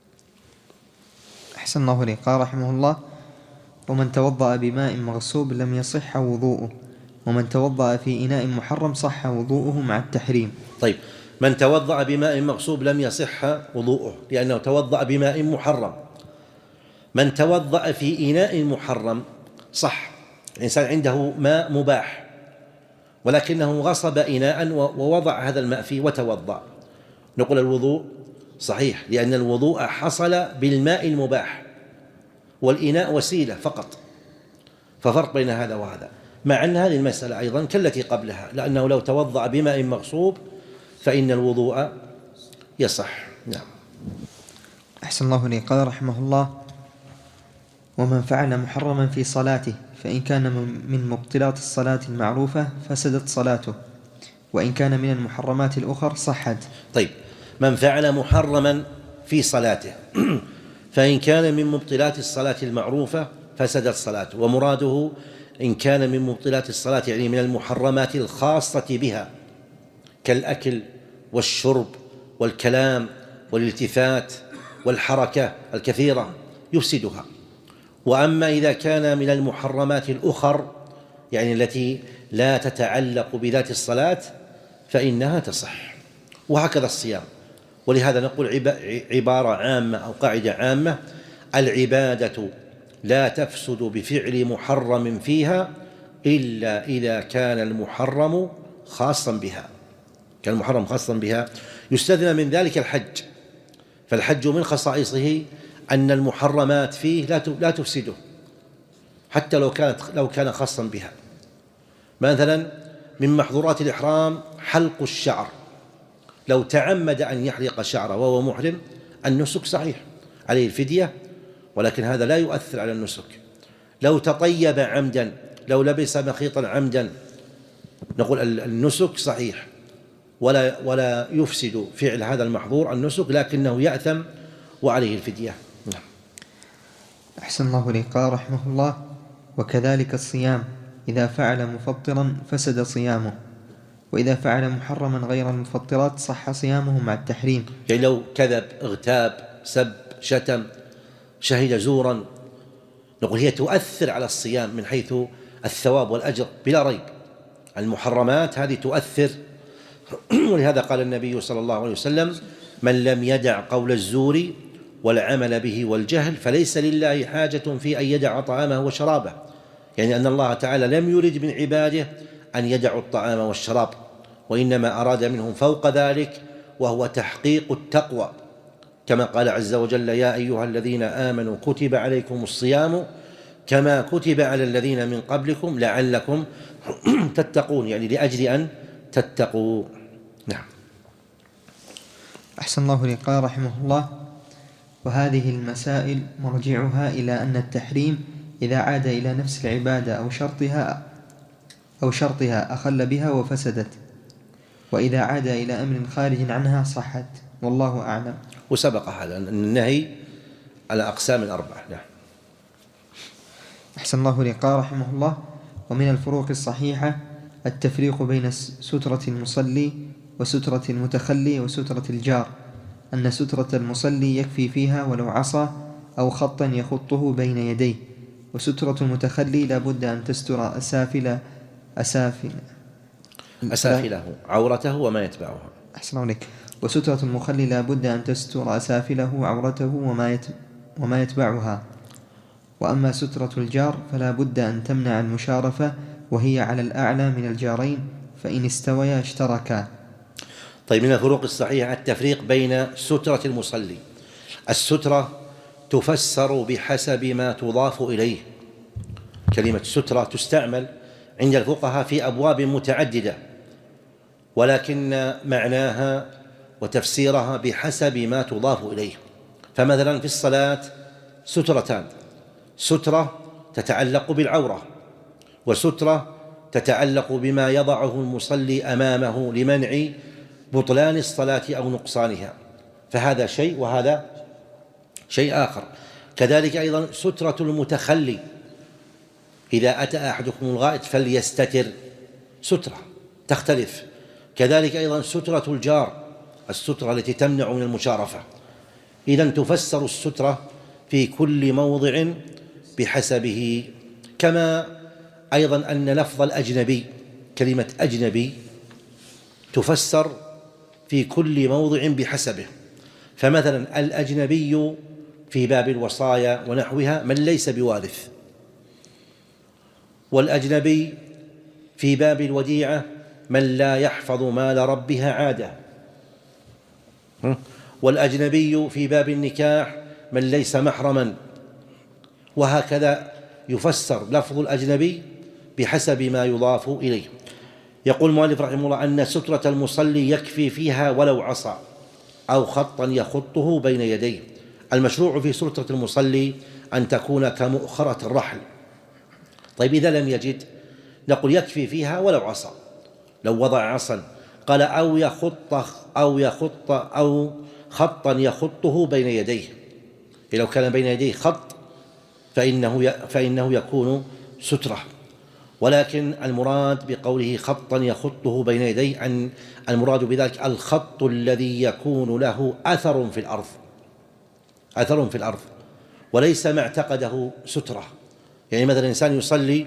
أحسن الله لي. قال رحمه الله: ومن توضأ بماء مغصوب لم يصح وضوءه، ومن توضأ في إناء محرم صح وضوءه مع التحريم. طيب، من توضأ بماء مغصوب لم يصح وضوءه لأنه توضأ بماء محرم. من توضأ في إناء محرم صح، الإنسان عنده ماء مباح ولكنه غصب إناء ووضع هذا الماء فيه وتوضأ، نقول الوضوء صحيح، لأن الوضوء حصل بالماء المباح والإناء وسيلة فقط، ففرق بين هذا وهذا. مع أن هذه المسألة أيضا كالتي قبلها، لأنه لو توضأ بماء مغصوب فإن الوضوء يصح. نعم. أحسن الله لي. قال رحمه الله: ومن فعل محرما في صلاته فإن كان من مبطلات الصلاة المعروفة فسدت صلاته، وإن كان من المحرمات الأخر صحت. طيب، من فعل محرما في صلاته فإن كان من مبطلات الصلاة المعروفة فسدت صلاته، ومراده إن كان من مبطلات الصلاة يعني من المحرمات الخاصة بها، كالأكل والشرب والكلام والالتفات والحركة الكثيرة يفسدها. وأما إذا كان من المحرمات الأخر يعني التي لا تتعلق بذات الصلاة فإنها تصح. وهكذا الصيام. ولهذا نقول عبارة عامة أو قاعدة عامة: العبادة لا تفسد بفعل محرم فيها إلا إذا كان المحرم خاصا بها. كان المحرم خاصا بها. يستثنى من ذلك الحج، فالحج من خصائصه أن المحرمات فيه لا تفسده حتى لو كانت لو كان خاصا بها. مثلا من محظورات الإحرام حلق الشعر، لو تعمد أن يحلق شعره وهو محرم النسك صحيح، عليه الفدية، ولكن هذا لا يؤثر على النسك. لو تطيب عمدا، لو لبس مخيطا عمدا، نقول النسك صحيح ولا ولا يفسد فعل هذا المحظور النسك، لكنه يأثم وعليه الفدية. أحسن الله إليك. قال رحمه الله: وكذلك الصيام إذا فعل مفطرا فسد صيامه، وإذا فعل محرما غير المفطرات صح صيامه مع التحريم. يعني لو كذب، اغتاب، سب، شتم، شهد زورا، نقول هي تؤثر على الصيام من حيث الثواب والأجر بلا ريب. المحرمات هذه تؤثر. ولهذا قال النبي صلى الله عليه وسلم: من لم يدع قول الزور والعمل به والجهل فليس لله حاجة في أن يدع طعامه وشرابه. يعني أن الله تعالى لم يرد من عباده أن يدعوا الطعام والشراب، وإنما أراد منهم فوق ذلك وهو تحقيق التقوى، كما قال عز وجل: يا أيها الذين آمنوا كتب عليكم الصيام كما كتب على الذين من قبلكم لعلكم تتقون، يعني لأجل أن تتقوا. نعم. أحسن الله إليك. قال رحمه الله: وهذه المسائل مرجعها إلى أن التحريم إذا عاد إلى نفس العبادة أو شرطها أو شرطها أخل بها وفسدت، وإذا عاد إلى أمر خارج عنها صحت، والله أعلم. وسبق هذا النهي على أقسام الأربعة. نعم. أحسن الله إليك. قال رحمه الله: ومن الفروق الصحيحة التفريق بين سترة المصلي وسترة المتخلي وسترة الجار، أن سترة المصلي يكفي فيها ولو عصا أو خطا يخطه بين يديه، وسترة المتخلي لا بد أن تستر أسافل أسافل أسافله عورته وما يتبعها. أحسن عليك. وسترة المخلي لا بد أن تستر أسافله عورته وما وما يتبعها. وأما سترة الجار فلا بد أن تمنع المشارفة، وهي على الأعلى من الجارين، فإن استويا اشتركا. طيب، من الفروق الصحيحة التفريق بين سترة المصلي. السترة تفسر بحسب ما تضاف إليه. كلمة سترة تستعمل عند الفقهاء في أبواب متعددة، ولكن معناها وتفسيرها بحسب ما تضاف إليه. فمثلا في الصلاة سترتان: سترة تتعلق بالعورة، وسترة تتعلق بما يضعه المصلي أمامه لمنع بطلان الصلاة أو نقصانها، فهذا شيء وهذا شيء آخر. كذلك أيضا سترة المتخلي: إذا أتى أحدكم الغائط فليستتر، سترة تختلف. كذلك أيضا سترة الجار، السترة التي تمنع من المشارفة. إذن تفسر السترة في كل موضع بحسبه. كما أيضا أن لفظ الأجنبي، كلمة أجنبي، تفسر في كل موضع بحسبه. فمثلا الأجنبي في باب الوصايا ونحوها من ليس بوارث، والأجنبي في باب الوديعة من لا يحفظ مال ربها عادة، والأجنبي في باب النكاح من ليس محرما، وهكذا يفسر لفظ الأجنبي بحسب ما يضاف إليه. يقول المؤلف رحمه الله أن سترة المصلي يكفي فيها ولو عصا أو خطا يخطه بين يديه. المشروع في سترة المصلي أن تكون كمؤخرة الرحل. طيب، إذا لم يجد نقول يكفي فيها ولو عصا. لو وضع عصا قال أو يخط أو يخط أو خطا يخطه بين يديه، لو كان بين يديه خط فإنه فإنه يكون سترة. ولكن المراد بقوله خطا يخطه بين يديه أن المراد بذلك الخط الذي يكون له أثر في الأرض، أثر في الأرض، وليس ما اعتقده سترة. يعني مثلا إنسان يصلي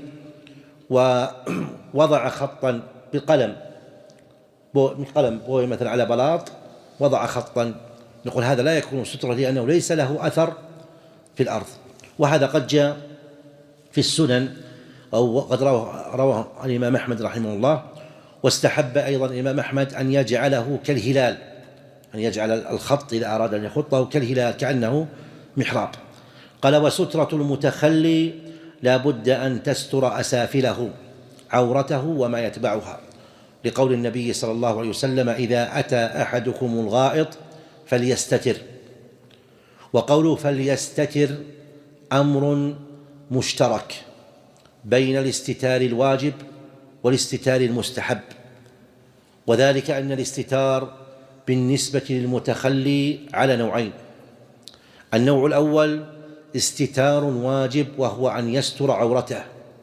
ووضع خطا بقلم بقلم بوي مثلا على بلاط، وضع خطا، نقول هذا لا يكون سترة لأنه ليس له أثر في الأرض. وهذا قد جاء في السنن أو قد رواه, رواه الإمام أحمد رحمه الله، واستحب أيضا الإمام أحمد أن يجعله كالهلال، أن يجعل الخط إذا أراد أن يخطه كالهلال كأنه محراب. قال وسترة المتخلي لا بد أن تستر أسافله عورته وما يتبعها، لقول النبي صلى الله عليه وسلم إذا أتى أحدكم الغائط فليستتر. وقوله فليستتر أمر مشترك بين الاستتار الواجب والاستتار المستحب، وذلك أن الاستتار بالنسبة للمتخلي على نوعين: النوع الأول استتار واجب وهو أن يستر عورته،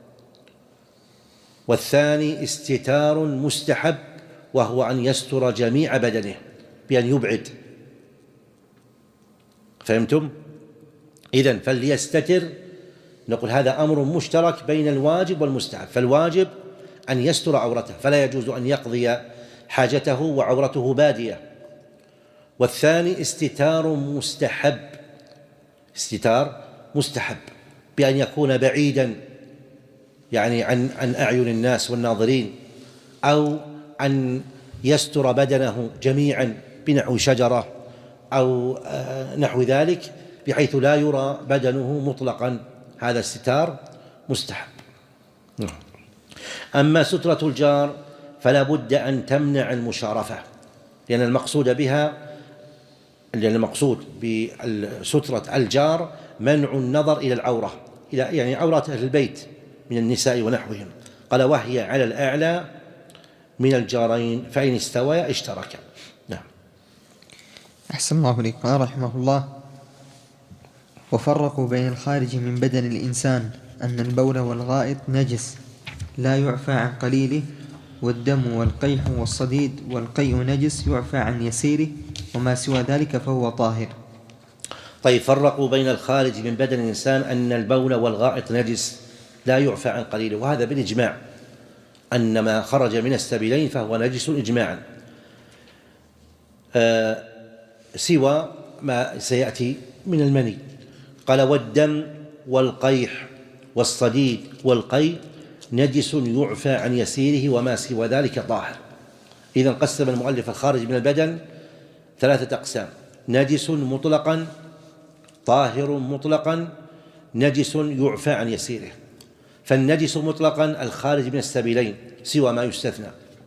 والثاني استتار مستحب وهو أن يستر جميع بدنه بأن يبعد. فهمتم؟ إذن فليستتر نقول هذا أمر مشترك بين الواجب والمستحب، فالواجب أن يستر عورته فلا يجوز أن يقضي حاجته وعورته بادية، والثاني استتار مستحب، استتار مستحب بأن يكون بعيدا يعني عن عن أعين الناس والناظرين، أو أن يستر بدنه جميعا بنحو شجرة أو نحو ذلك بحيث لا يرى بدنه مطلقا، هذا استتار مستحب. أما سترة الجار فلا بد أن تمنع المشارفة، لأن المقصود بها لأن المقصود بسترة الجار منع النظر إلى العورة، إلى يعني عورة أهل البيت من النساء ونحوهم. قال وهي على الأعلى من الجارين فإن استويا اشتركا. نعم. أحسن الله إليك. قال رحمه الله وفرقوا بين الخارج من بدن الإنسان أن البول والغائط نجس لا يعفى عن قليله، والدم والقيح والصديد والقيء نجس يعفى عن يسيره، وما سوى ذلك فهو طاهر. طيب فرقوا بين الخارج من بدن الإنسان أن البول والغائط نجس لا يعفى عن قليله، وهذا بالإجماع أن ما خرج من السبيلين فهو نجس إجماعا، آه سوى ما سيأتي من المني. قال والدم والقيح والصديد والقيء نجس يعفى عن يسيره وما سوى ذلك طاهر. إذن قسم المؤلف الخارج من البدن ثلاثة أقسام: نجس مطلقا، طاهر مطلقا، نجس يعفى عن يسيره. فالنجس مطلقا الخارج من السبيلين سوى ما يستثنى،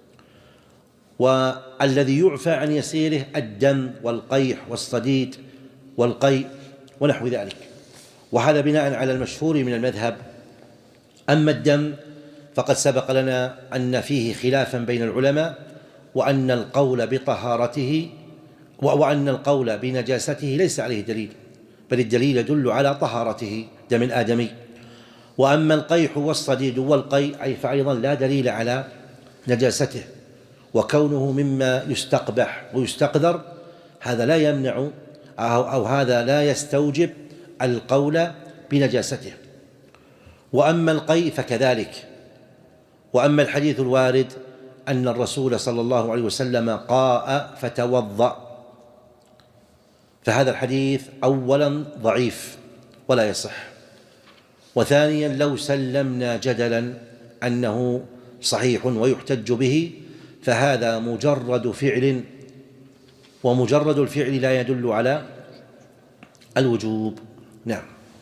والذي يعفى عن يسيره الدم والقيح والصديد والقيء ونحو ذلك، وهذا بناء على المشهور من المذهب. أما الدم فقد سبق لنا أن فيه خلافا بين العلماء، وأن القول بطهارته وأن القول بنجاسته ليس عليه دليل، بل الدليل يدل على طهارته دم الآدمي. وأما القيح والصديد والقيء أي فأيضا لا دليل على نجاسته، وكونه مما يستقبح ويستقذر هذا لا يمنع أو, أو هذا لا يستوجب القول بنجاسته. وأما القيء فكذلك. وأما الحديث الوارد أن الرسول صلى الله عليه وسلم قاء فتوضأ، فهذا الحديث أولا ضعيف ولا يصح، وثانيا لو سلمنا جدلا أنه صحيح ويحتج به فهذا مجرد فعل، ومجرد الفعل لا يدل على الوجوب. نعم.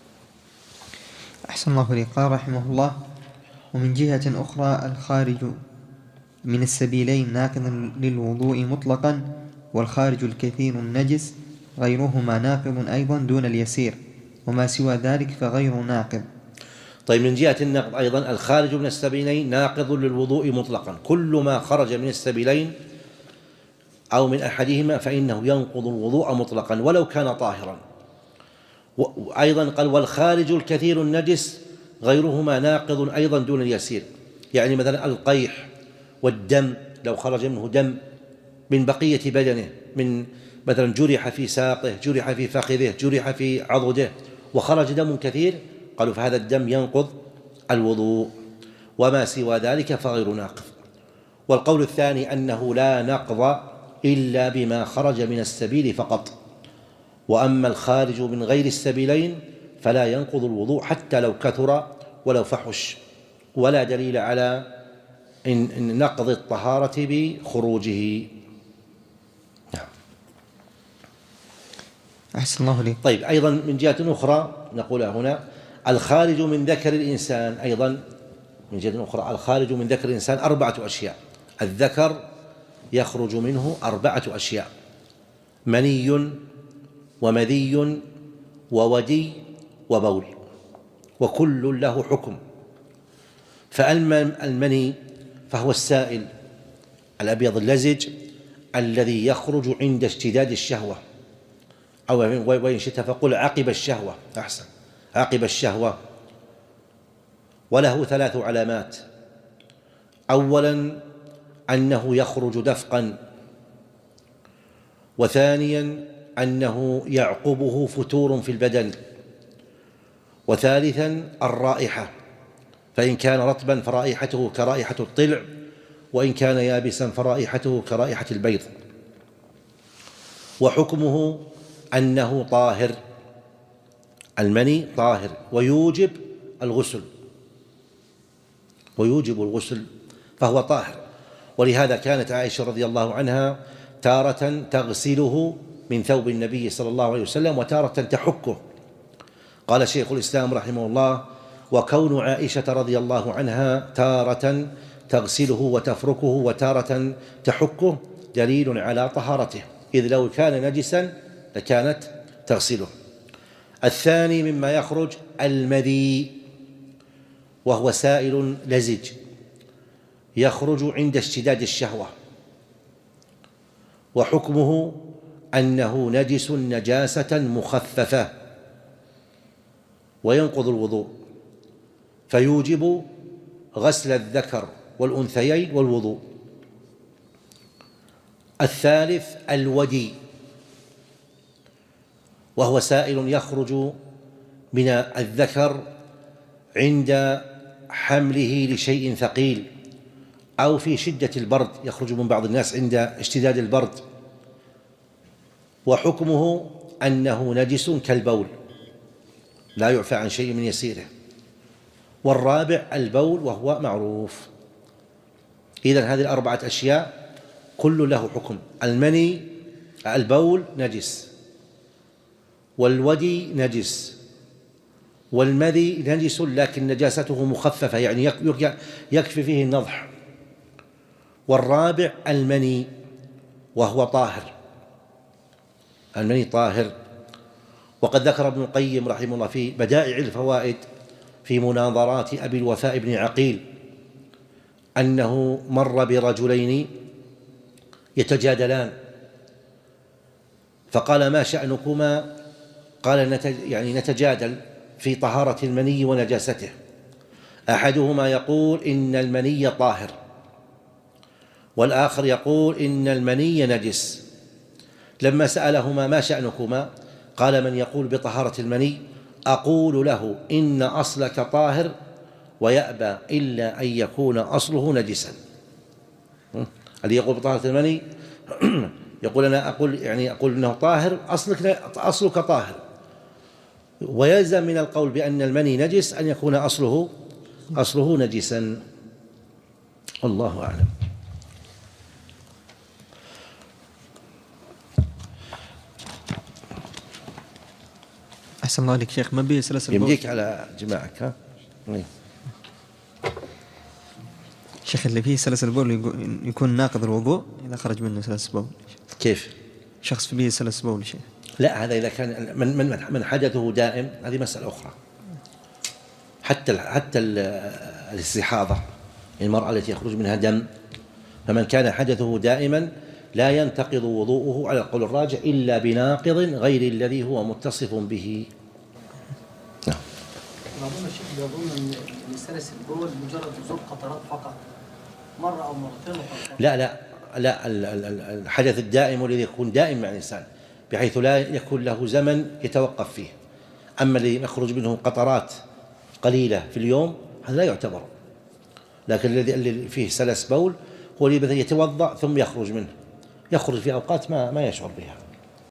أحسن الله إليك. قال رحمه الله ومن جهة أخرى الخارج من السبيلين ناقض للوضوء مطلقا، والخارج الكثير النجس غيرهما ناقض أيضا دون اليسير، وما سوى ذلك فغير ناقض. طيب من جهة النقض أيضا الخارج من السبيلين ناقض للوضوء مطلقا، كل ما خرج من السبيلين أو من أحدهما فإنه ينقض الوضوء مطلقا ولو كان طاهرا. وأيضا قال والخارج الكثير النجس غيرهما ناقض أيضا دون اليسير، يعني مثلا القيح والدم، لو خرج منه دم من بقية بدنه، من مثلا جرح في ساقه، جرح في فخذه، جرح في عضده وخرج دم كثير، قالوا فهذا الدم ينقض الوضوء، وما سوى ذلك فغير ناقض. والقول الثاني أنه لا نقض إلا بما خرج من السبيل فقط، وأما الخارج من غير السبيلين فلا ينقض الوضوء حتى لو كثر ولو فحش، ولا دليل على إن نقض الطهارة بخروجه. نعم. أحسن الله لي. طيب، أيضا من جهة أخرى نقول هنا الخارج من ذكر الإنسان، أيضا من جهة أخرى الخارج من ذكر الإنسان أربعة أشياء. الذكر يخرج منه أربعة أشياء: مني ومذي وودي وبول، وكل له حكم. فأما المني فهو السائل الأبيض اللزج الذي يخرج عند اشتداد الشهوة، أو وإن شئت فقل عقب الشهوة، أحسن، عقب الشهوة. وله ثلاث علامات: أولا أنه يخرج دفقا، وثانيا أنه يعقبه فتور في البدن، وثالثا الرائحة، فإن كان رطبا فرائحته كرائحة الطلع، وإن كان يابسا فرائحته كرائحة البيض. وحكمه أنه طاهر، المني طاهر ويوجب الغسل، ويوجب الغسل فهو طاهر. ولهذا كانت عائشة رضي الله عنها تارة تغسله من ثوب النبي صلى الله عليه وسلم وتارة تحكه. قال شيخ الإسلام رحمه الله: وكون عائشة رضي الله عنها تارة تغسله وتفركه وتارة تحكه دليل على طهارته، إذ لو كان نجسا لكانت تغسله. الثاني مما يخرج المذي، وهو سائل لزج يخرج عند اشتداد الشهوة، وحكمه أنه نجس نجاسة مخففة وينقض الوضوء، فيوجب غسل الذكر والأنثيين والوضوء. الثالث الودي، وهو سائل يخرج من الذكر عند حمله لشيء ثقيل أو في شدة البرد، يخرج من بعض الناس عند اشتداد البرد، وحكمه أنه نجس كالبول لا يعفى عن شيء من يسيره. والرابع البول، وهو معروف. إذن هذه الأربعة أشياء كل له حكم: المني، البول نجس، والودي نجس، والمذي نجس لكن نجاسته مخففة يعني يكفي فيه النضح، والرابع المني وهو طاهر، المني طاهر. وقد ذكر ابن القيم رحمه الله في بدائع الفوائد في مناظرات أبي الوفاء بن عقيل أنه مر برجلين يتجادلان، فقال: ما شأنكما؟ قال: يعني نتجادل في طهارة المني ونجاسته، أحدهما يقول إن المني طاهر، والآخر يقول إن المني نجس. لما سألهما ما شأنكما؟ قال: من يقول بطهارة المني أقول له إن أصلك طاهر ويأبى إلا أن يكون أصله نجسا. اللي يقول بطهارة المني يقول أنا أقول يعني أقول إنه طاهر، أصلك أصلك طاهر، ويلزم من القول بأن المني نجس أن يكون أصله أصله نجسا. الله أعلم. أحسن الله عليك شيخ. ما بي سلس البول يمديك على جماعك ها؟ شيخ اللي فيه سلس البول يكون ناقض الوضوء إذا خرج منه سلس البول. كيف؟ شخص في بيه سلس البول شيخ. لا، هذا إذا كان من من من حدثه دائم هذه مسألة أخرى. حتى حتى الاستحاضة، المرأة التي يخرج منها دم، فمن كان حدثه دائما لا ينتقض وضوءه على القول الراجح إلا بناقض غير الذي هو متصف به. نعم. بعضهم الشيخ بيظن ان إن سلس البول مجرد نزول قطرات فقط مره او مرتين فقط. لا لا لا ال- ال- ال- الحدث الدائم والذي يكون دائم مع الإنسان بحيث لا يكون له زمن يتوقف فيه. أما الذي يخرج منه قطرات قليلة في اليوم هذا لا يعتبر. لكن الذي الذي فيه سلس بول هو الذي مثلا يتوضأ ثم يخرج منه، يخرج في أوقات ما ما يشعر بها.